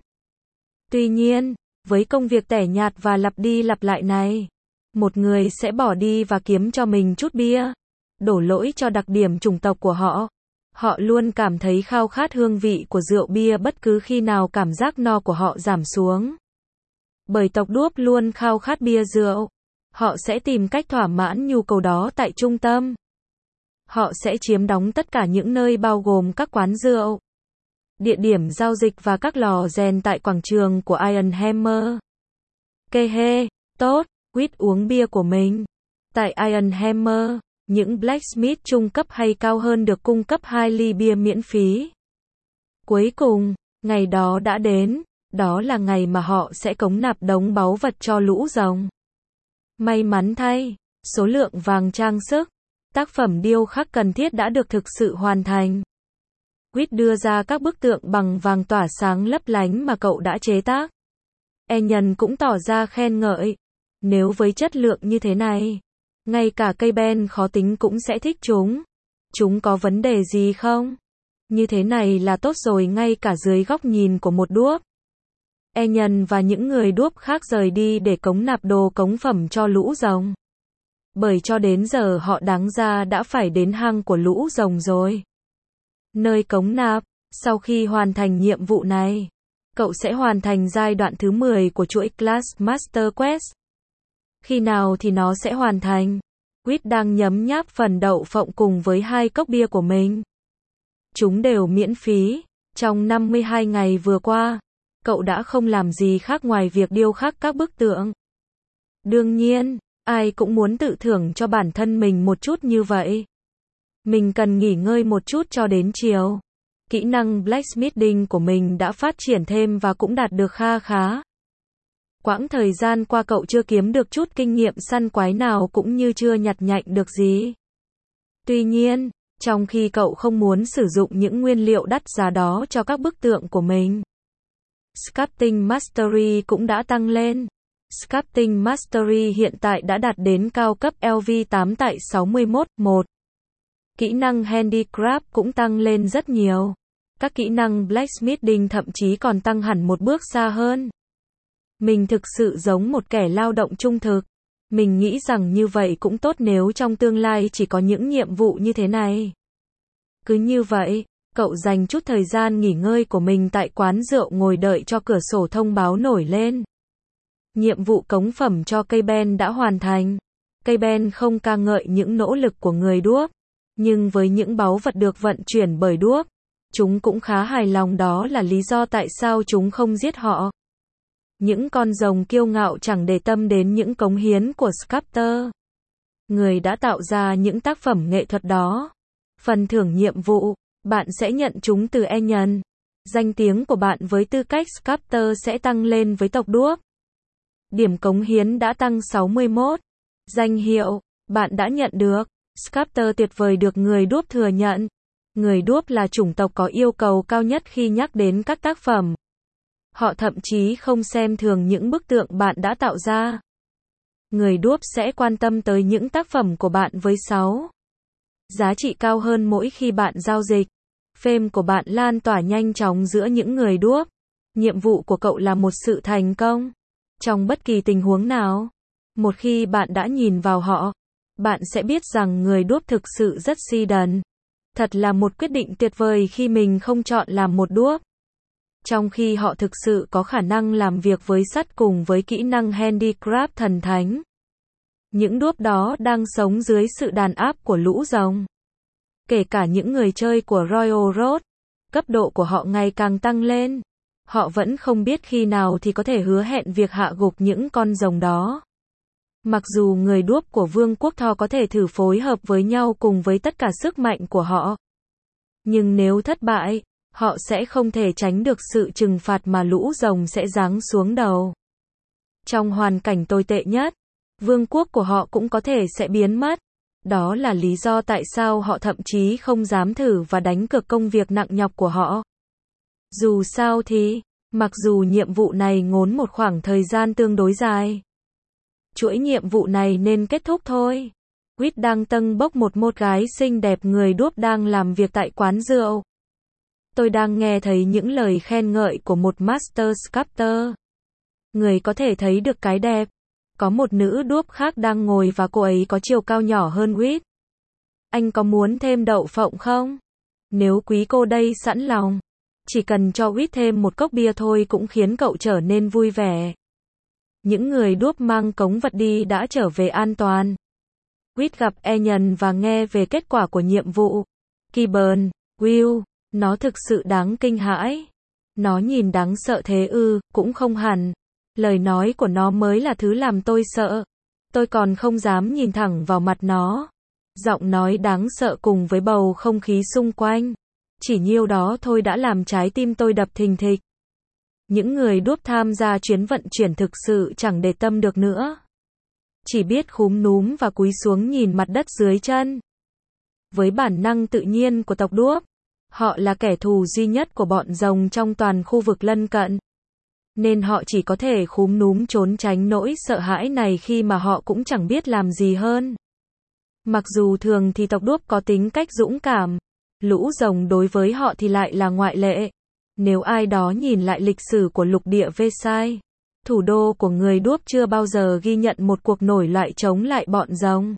Tuy nhiên, với công việc tẻ nhạt và lặp đi lặp lại này, một người sẽ bỏ đi và kiếm cho mình chút bia, đổ lỗi cho đặc điểm chủng tộc của họ. Họ luôn cảm thấy khao khát hương vị của rượu bia bất cứ khi nào cảm giác no của họ giảm xuống. Bởi tộc đuốc luôn khao khát bia rượu, họ sẽ tìm cách thỏa mãn nhu cầu đó tại trung tâm. Họ sẽ chiếm đóng tất cả những nơi bao gồm các quán rượu, địa điểm giao dịch và các lò rèn tại quảng trường của Iron Hammer. Kê tốt, Whit uống bia của mình. Tại Iron Hammer, những blacksmith trung cấp hay cao hơn được cung cấp 2 ly bia miễn phí. Cuối cùng, ngày đó đã đến, đó là ngày mà họ sẽ cống nạp đống báu vật cho lũ rồng. May mắn thay, số lượng vàng trang sức, tác phẩm điêu khắc cần thiết đã được thực sự hoàn thành. Whit đưa ra các bức tượng bằng vàng tỏa sáng lấp lánh mà cậu đã chế tác. Enion cũng tỏ ra khen ngợi. Nếu với chất lượng như thế này, ngay cả cây ben khó tính cũng sẽ thích chúng. Chúng có vấn đề gì không? Như thế này là tốt rồi, ngay cả dưới góc nhìn của một đuốc. Nhân và những người đuốc khác rời đi để cống nạp đồ cống phẩm cho lũ rồng. Bởi cho đến giờ họ đáng ra đã phải đến hang của lũ rồng rồi. Nơi cống nạp, sau khi hoàn thành nhiệm vụ này, cậu sẽ hoàn thành giai đoạn thứ 10 của chuỗi Class Master Quest. Khi nào thì nó sẽ hoàn thành? Quýt đang nhấm nháp phần đậu phộng cùng với 2 cốc bia của mình. Chúng đều miễn phí. Trong 52 ngày vừa qua, cậu đã không làm gì khác ngoài việc điêu khắc các bức tượng. Đương nhiên, ai cũng muốn tự thưởng cho bản thân mình một chút như vậy. Mình cần nghỉ ngơi một chút cho đến chiều. Kỹ năng blacksmithing của mình đã phát triển thêm và cũng đạt được kha khá. Quãng thời gian qua cậu chưa kiếm được chút kinh nghiệm săn quái nào cũng như chưa nhặt nhạnh được gì. Tuy nhiên, trong khi cậu không muốn sử dụng những nguyên liệu đắt giá đó cho các bức tượng của mình, Sculpting Mastery cũng đã tăng lên. Sculpting Mastery hiện tại đã đạt đến cao cấp LV8 tại 61.1. Kỹ năng Handicraft cũng tăng lên rất nhiều. Các kỹ năng Blacksmithing thậm chí còn tăng hẳn một bước xa hơn. Mình thực sự giống một kẻ lao động trung thực. Mình nghĩ rằng như vậy cũng tốt nếu trong tương lai chỉ có những nhiệm vụ như thế này. Cứ như vậy, cậu dành chút thời gian nghỉ ngơi của mình tại quán rượu ngồi đợi cho cửa sổ thông báo nổi lên. Nhiệm vụ cống phẩm cho cây ben đã hoàn thành. Cây ben không ca ngợi những nỗ lực của người đuốc, nhưng với những báu vật được vận chuyển bởi đuốc, chúng cũng khá hài lòng, đó là lý do tại sao chúng không giết họ. Những con rồng kiêu ngạo chẳng để tâm đến những cống hiến của sculptor. Người đã tạo ra những tác phẩm nghệ thuật đó. Phần thưởng nhiệm vụ, bạn sẽ nhận chúng từ nhân. Danh tiếng của bạn với tư cách sculptor sẽ tăng lên với tộc đuốc. Điểm cống hiến đã tăng 61. Danh hiệu, bạn đã nhận được. Sculptor tuyệt vời được người đuốc thừa nhận. Người đuốc là chủng tộc có yêu cầu cao nhất khi nhắc đến các tác phẩm. Họ thậm chí không xem thường những bức tượng bạn đã tạo ra. Người đuốc sẽ quan tâm tới những tác phẩm của bạn với 6 giá trị cao hơn mỗi khi bạn giao dịch. Fame của bạn lan tỏa nhanh chóng giữa những người đuốc. Nhiệm vụ của cậu là một sự thành công. Trong bất kỳ tình huống nào, một khi bạn đã nhìn vào họ, bạn sẽ biết rằng người đuốc thực sự rất si đần. Thật là một quyết định tuyệt vời khi mình không chọn làm một đuốc. Trong khi họ thực sự có khả năng làm việc với sắt cùng với kỹ năng handicraft thần thánh. Những đuốc đó đang sống dưới sự đàn áp của lũ rồng. Kể cả những người chơi của Royal Road, cấp độ của họ ngày càng tăng lên. Họ vẫn không biết khi nào thì có thể hứa hẹn việc hạ gục những con rồng đó. Mặc dù người đuốc của Vương quốc Thor có thể thử phối hợp với nhau cùng với tất cả sức mạnh của họ. Nhưng nếu thất bại, họ sẽ không thể tránh được sự trừng phạt mà lũ rồng sẽ giáng xuống đầu. Trong hoàn cảnh tồi tệ nhất, vương quốc của họ cũng có thể sẽ biến mất. Đó là lý do tại sao họ thậm chí không dám thử và đánh cược công việc nặng nhọc của họ. Dù sao thì, mặc dù nhiệm vụ này ngốn một khoảng thời gian tương đối dài, chuỗi nhiệm vụ này nên kết thúc thôi. Quýt đang tâng bốc một gái xinh đẹp người đuốc đang làm việc tại quán rượu. Tôi đang nghe thấy những lời khen ngợi của một Master Sculptor. Người có thể thấy được cái đẹp. Có một nữ đuốc khác đang ngồi và cô ấy có chiều cao nhỏ hơn Quýt. Anh có muốn thêm đậu phộng không? Nếu quý cô đây sẵn lòng, chỉ cần cho Quýt thêm một cốc bia thôi cũng khiến cậu trở nên vui vẻ. Những người đuốc mang cống vật đi đã trở về an toàn. Quýt gặp Nhân và nghe về kết quả của nhiệm vụ. Gibbon, Will, nó thực sự đáng kinh hãi. Nó nhìn đáng sợ thế ư, cũng không hẳn. Lời nói của nó mới là thứ làm tôi sợ. Tôi còn không dám nhìn thẳng vào mặt nó. Giọng nói đáng sợ cùng với bầu không khí xung quanh. Chỉ nhiêu đó thôi đã làm trái tim tôi đập thình thịch. Những người đuốc tham gia chuyến vận chuyển thực sự chẳng để tâm được nữa. Chỉ biết khúm núm và cúi xuống nhìn mặt đất dưới chân. Với bản năng tự nhiên của tộc đuốc, họ là kẻ thù duy nhất của bọn rồng trong toàn khu vực lân cận. Nên họ chỉ có thể khúm núm trốn tránh nỗi sợ hãi này khi mà họ cũng chẳng biết làm gì hơn. Mặc dù thường thì tộc đuốc có tính cách dũng cảm, Lũ rồng đối với họ thì lại là ngoại lệ. Nếu ai đó nhìn lại lịch sử của lục địa Versailles, thủ đô của người Đuốc chưa bao giờ ghi nhận một cuộc nổi loạn chống lại bọn rồng.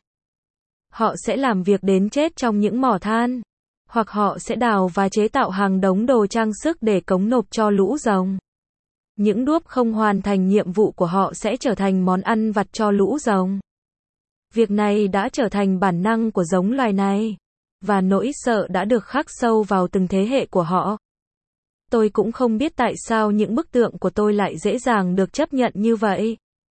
Họ sẽ làm việc đến chết trong những mỏ than, hoặc họ sẽ đào và chế tạo hàng đống đồ trang sức để cống nộp cho lũ rồng. Những Đuốc không hoàn thành nhiệm vụ của họ sẽ trở thành món ăn vặt cho lũ rồng. Việc này đã trở thành bản năng của giống loài này, và nỗi sợ đã được khắc sâu vào từng thế hệ của họ. Tôi cũng không biết tại sao những bức tượng của tôi lại dễ dàng được chấp nhận như vậy.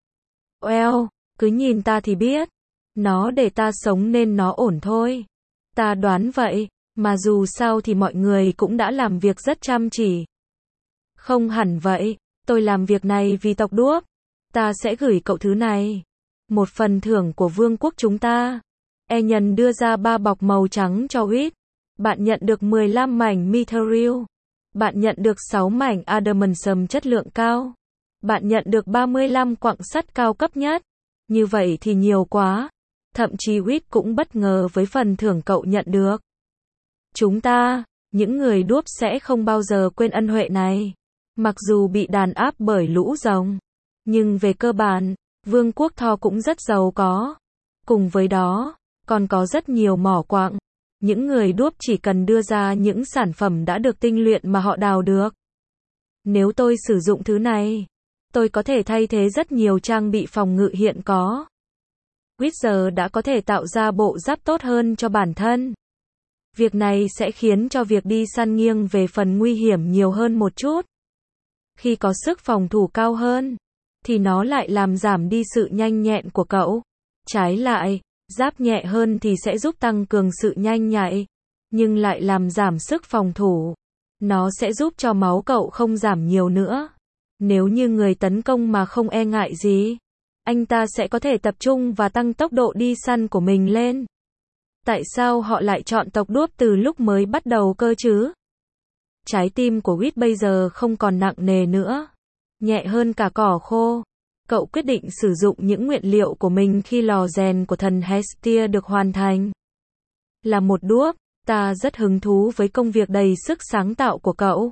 Well, cứ nhìn ta thì biết. Nó để ta sống nên nó ổn thôi. Ta đoán vậy, mà dù sao thì mọi người cũng đã làm việc rất chăm chỉ. Không hẳn vậy, tôi làm việc này vì tộc Đuốc. Ta sẽ gửi cậu thứ này. Một phần thưởng của vương quốc chúng ta. Enion đưa ra 3 bọc màu trắng cho Whit. Bạn nhận được 15 mảnh mithril. Bạn nhận được 6 mảnh adamantium chất lượng cao. Bạn nhận được 35 quặng sắt cao cấp nhất. Như vậy thì nhiều quá. Thậm chí Whit cũng bất ngờ với phần thưởng cậu nhận được. Chúng ta, những người Đuốc sẽ không bao giờ quên ân huệ này. Mặc dù bị đàn áp bởi lũ rồng. Nhưng về cơ bản, vương quốc Thor cũng rất giàu có. Cùng với đó, còn có rất nhiều mỏ quặng. Những người Đuốc chỉ cần đưa ra những sản phẩm đã được tinh luyện mà họ đào được. Nếu tôi sử dụng thứ này, tôi có thể thay thế rất nhiều trang bị phòng ngự hiện có. Witcher đã có thể tạo ra bộ giáp tốt hơn cho bản thân. Việc này sẽ khiến cho việc đi săn nghiêng về phần nguy hiểm nhiều hơn một chút. Khi có sức phòng thủ cao hơn, thì nó lại làm giảm đi sự nhanh nhẹn của cậu. Trái lại, giáp nhẹ hơn thì sẽ giúp tăng cường sự nhanh nhạy, nhưng lại làm giảm sức phòng thủ. Nó sẽ giúp cho máu cậu không giảm nhiều nữa. Nếu như người tấn công mà không e ngại gì, anh ta sẽ có thể tập trung và tăng tốc độ đi săn của mình lên. Tại sao họ lại chọn tộc Đuốc từ lúc mới bắt đầu cơ chứ? Trái tim của Whit bây giờ không còn nặng nề nữa. Nhẹ hơn cả cỏ khô. Cậu quyết định sử dụng những nguyên liệu của mình khi lò rèn của thần Hestia được hoàn thành. Là một Đuốc, ta rất hứng thú với công việc đầy sức sáng tạo của cậu.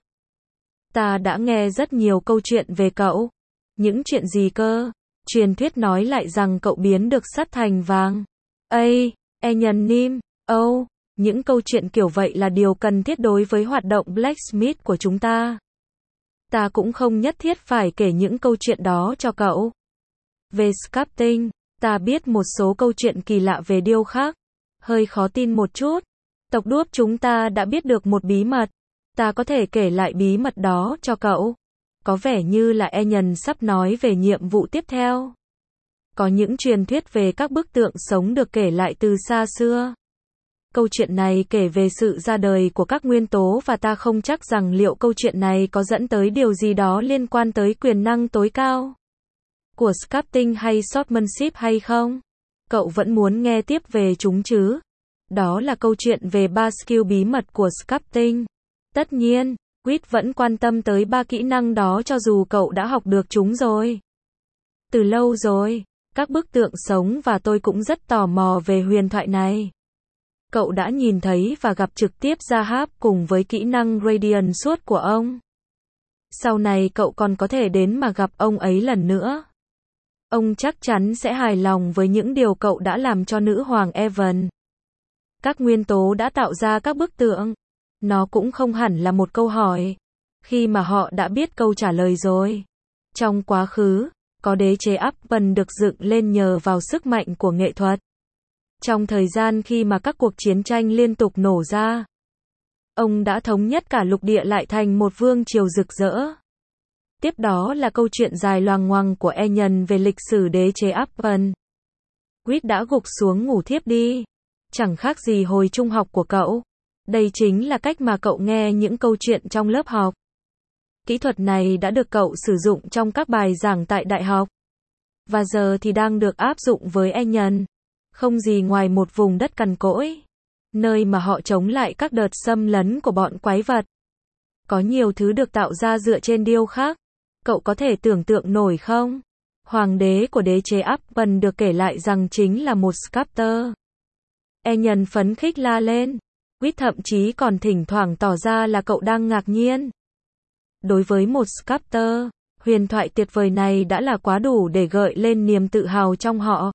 Ta đã nghe rất nhiều câu chuyện về cậu. Những chuyện gì cơ? Truyền thuyết nói lại rằng cậu biến được sắt thành vàng. Enion Nim, những câu chuyện kiểu vậy là điều cần thiết đối với hoạt động blacksmith của chúng ta. Ta cũng không nhất thiết phải kể những câu chuyện đó cho cậu. Về sculpting, ta biết một số câu chuyện kỳ lạ về điêu khắc. Hơi khó tin một chút. Tộc Đuốc chúng ta đã biết được một bí mật. Ta có thể kể lại bí mật đó cho cậu. Có vẻ như là Enion sắp nói về nhiệm vụ tiếp theo. Có những truyền thuyết về các bức tượng sống được kể lại từ xa xưa. Câu chuyện này kể về sự ra đời của các nguyên tố và ta không chắc rằng liệu câu chuyện này có dẫn tới điều gì đó liên quan tới quyền năng tối cao của sculpting hay swordsmanship hay không. Cậu vẫn muốn nghe tiếp về chúng chứ? Đó là câu chuyện về 3 skill bí mật của sculpting. Tất nhiên, Whit vẫn quan tâm tới 3 kỹ năng đó cho dù cậu đã học được chúng rồi. Từ lâu rồi, các bức tượng sống và tôi cũng rất tò mò về huyền thoại này. Cậu đã nhìn thấy và gặp trực tiếp Rahab cùng với kỹ năng Radiant Sword của ông. Sau này cậu còn có thể đến mà gặp ông ấy lần nữa. Ông chắc chắn sẽ hài lòng với những điều cậu đã làm cho nữ hoàng Evan. Các nguyên tố đã tạo ra các bức tượng. Nó cũng không hẳn là một câu hỏi, khi mà họ đã biết câu trả lời rồi. Trong quá khứ, có đế chế Upton được dựng lên nhờ vào sức mạnh của nghệ thuật. Trong thời gian khi mà các cuộc chiến tranh liên tục nổ ra, ông đã thống nhất cả lục địa lại thành một vương triều rực rỡ. Tiếp đó là câu chuyện dài loằng ngoằng của Enion về lịch sử đế chế Upton. Whit đã gục xuống ngủ thiếp đi. Chẳng khác gì hồi trung học của cậu. Đây chính là cách mà cậu nghe những câu chuyện trong lớp học. Kỹ thuật này đã được cậu sử dụng trong các bài giảng tại đại học. Và giờ thì đang được áp dụng với Enion. Không gì ngoài một vùng đất cằn cỗi. Nơi mà họ chống lại các đợt xâm lấn của bọn quái vật. Có nhiều thứ được tạo ra dựa trên điêu khắc. Cậu có thể tưởng tượng nổi không? Hoàng đế của đế chế Upton được kể lại rằng chính là một sculptor. Enion phấn khích la lên. Quýt thậm chí còn thỉnh thoảng tỏ ra là cậu đang ngạc nhiên. Đối với một Sculptor, huyền thoại tuyệt vời này đã là quá đủ để gợi lên niềm tự hào trong họ.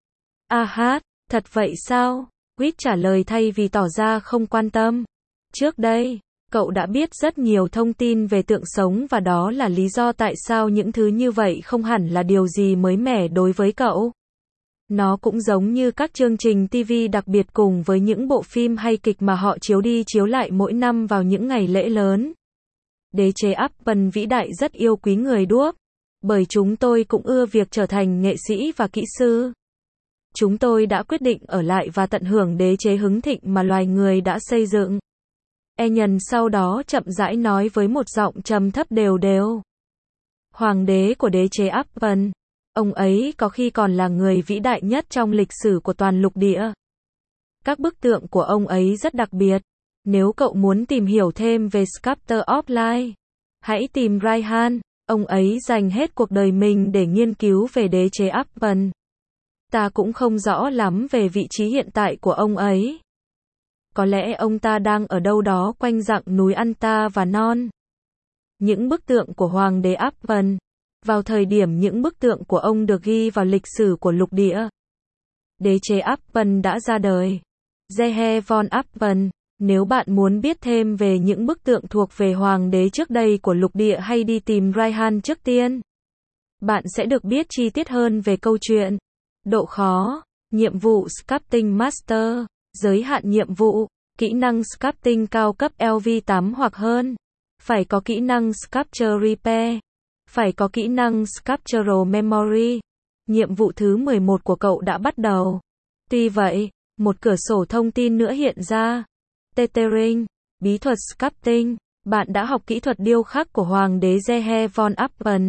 A hát, thật vậy sao? Quýt trả lời thay vì tỏ ra không quan tâm. Trước đây, cậu đã biết rất nhiều thông tin về tượng sống và đó là lý do tại sao những thứ như vậy không hẳn là điều gì mới mẻ đối với cậu. Nó cũng giống như các chương trình TV đặc biệt cùng với những bộ phim hay kịch mà họ chiếu đi chiếu lại mỗi năm vào những ngày lễ lớn. Đế chế Apple vĩ đại rất yêu quý người đuốc, bởi chúng tôi cũng ưa việc trở thành nghệ sĩ và kỹ sư. Chúng tôi đã quyết định ở lại và tận hưởng đế chế hưng thịnh mà loài người đã xây dựng. Enion sau đó chậm rãi nói với một giọng trầm thấp đều đều. Hoàng đế của đế chế Apple, ông ấy có khi còn là người vĩ đại nhất trong lịch sử của toàn lục địa. Các bức tượng của ông ấy rất đặc biệt. Nếu cậu muốn tìm hiểu thêm về Sculptor of Life, hãy tìm Raihan, ông ấy dành hết cuộc đời mình để nghiên cứu về đế chế Apple. Ta cũng không rõ lắm về vị trí hiện tại của ông ấy. Có lẽ ông ta đang ở đâu đó quanh dặng núi Anta và Non. Những bức tượng của Hoàng đế Apple, vào thời điểm những bức tượng của ông được ghi vào lịch sử của lục địa. Đế chế Apple đã ra đời. Zehe von Apple. Nếu bạn muốn biết thêm về những bức tượng thuộc về hoàng đế trước đây của lục địa hay đi tìm Raihan trước tiên, bạn sẽ được biết chi tiết hơn về câu chuyện. Độ khó, nhiệm vụ Sculpting Master, giới hạn nhiệm vụ, kỹ năng Sculpting cao cấp LV8 hoặc hơn, phải có kỹ năng Sculpture Repair, phải có kỹ năng Sculptural Memory. Nhiệm vụ thứ 11 của cậu đã bắt đầu. Tuy vậy, một cửa sổ thông tin nữa hiện ra. Tethering, bí thuật sculpting, bạn đã học kỹ thuật điêu khắc của Hoàng đế Zehe von Apple.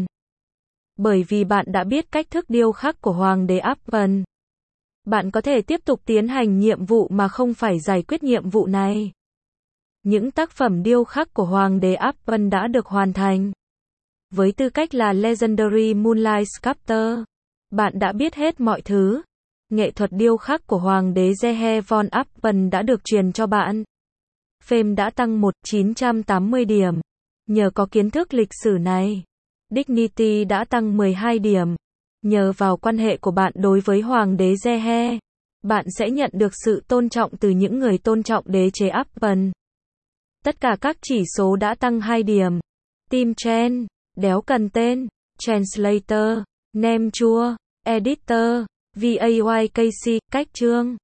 Bởi vì bạn đã biết cách thức điêu khắc của Hoàng đế Apple, bạn có thể tiếp tục tiến hành nhiệm vụ mà không phải giải quyết nhiệm vụ này. Những tác phẩm điêu khắc của Hoàng đế Apple đã được hoàn thành. Với tư cách là Legendary Moonlight Sculptor, bạn đã biết hết mọi thứ. Nghệ thuật điêu khắc của Hoàng đế Zehe von Apple đã được truyền cho bạn. Fame đã tăng 980 điểm. Nhờ có kiến thức lịch sử này. Dignity đã tăng 12 điểm. Nhờ vào quan hệ của bạn đối với Hoàng đế Zehe, bạn sẽ nhận được sự tôn trọng từ những người tôn trọng đế chế Apple. Tất cả các chỉ số đã tăng 2 điểm. Team Chen, đéo cần tên, Translator, Name Chua, Editor, VAYKC, cách chương.